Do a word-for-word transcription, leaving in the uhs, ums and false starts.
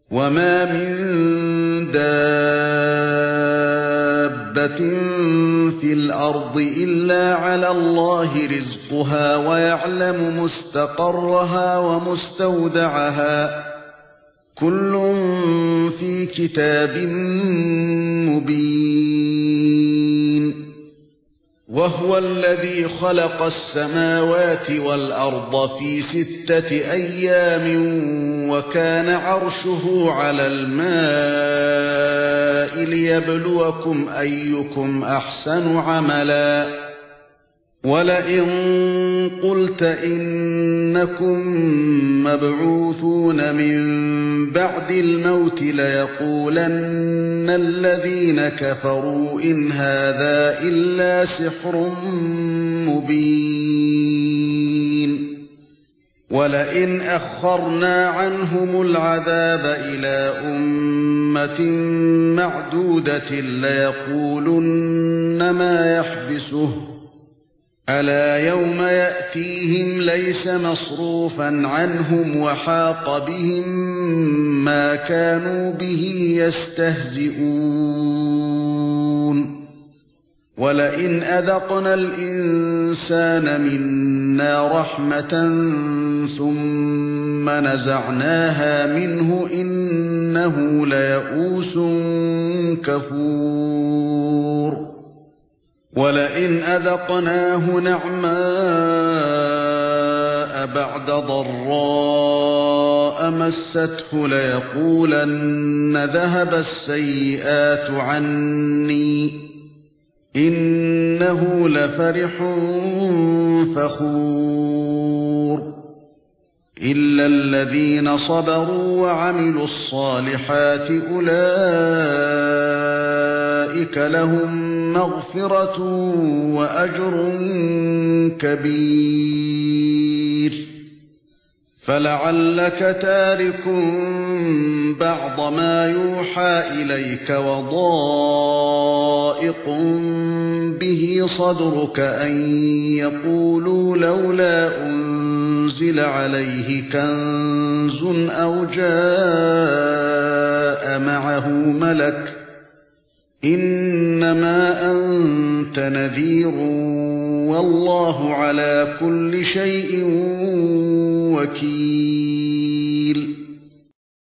وَمَا مِن دَابَّةٍ فِي الْأَرْضِ إِلَّا عَلَى اللَّهِ رِزْقُهَا وَيَعْلَمُ مُسْتَقَرَّهَا وَمُسْتَوْدَعَهَا كُلٌّ فِي كِتَابٍ مُبِينٍ. وَهُوَ الَّذِي خَلَقَ السَّمَاوَاتِ وَالْأَرْضَ فِي سِتَّةِ أَيَّامٍ وَكَانَ عَرْشُهُ عَلَى الْمَاءِ لِيَبْلُوَكُمْ أَيُّكُمْ أَحْسَنُ عَمَلًا وَلَئِن قُلْتَ إِنَّكُمْ مَبْعُوثُونَ مِنْ بَعْدِ الْمَوْتِ لَيَقُولَنَّ الَّذِينَ كَفَرُوا إِنْ هَذَا إِلَّا سِحْرٌ مُبِينٌ. وَلَئِنْ أَخَّرْنَا عَنْهُمُ الْعَذَابَ إِلَى أُمَّةٍ مَّعْدُودَةٍ لَيَقُولُنَّ مَا يَحْبِسُهُ أَلَا يَوْمَ يَأْتِيهِمْ لَيْسَ مَصْرُوفًا عَنْهُمْ وَحَاقَ بِهِم مَّا كَانُوا بِهِ يَسْتَهْزِئُونَ. وَلَئِنْ أَذَقْنَا الْإِنسَانَ مِنَّا رَحْمَةً ثُمَّ نَزَعْنَاهَا مِنْهُ إِنَّهُ لَيَئُوسٌ كَفُورٌ. وَلَئِنْ أَذَقْنَاهُ نَعْمَاءَ بَعْدَ ضَرَّاءَ مَسَّتْهُ لَيَقُولَنَّ ذَهَبَ السَّيِّئَاتُ عَنِّي إِنَّهُ لَفَرِحٌ فَخُورٌ. إِلَّا الَّذِينَ صَبَرُوا وَعَمِلُوا الصَّالِحَاتِ أُولَئِكَ لَهُم مَّغْفِرَةٌ وَأَجْرٌ كَبِيرٌ. فَلَعَلَّكَ تَارِكٌ بَعْضَ مَا يُوحَى إِلَيْكَ وَضَائِقٌ بِهِ صَدْرُكَ أَن يَقُولُوا لَوْلَا أُنزِلَ عَلَيْهِ كَنزٌ أَوْ جَاءَ مَعَهُ مَلَكٌ إِنَّمَا أَنتَ نَذِيرٌ وَاللَّهُ عَلَى كُلِّ شَيْءٍ وَكِيلٌ.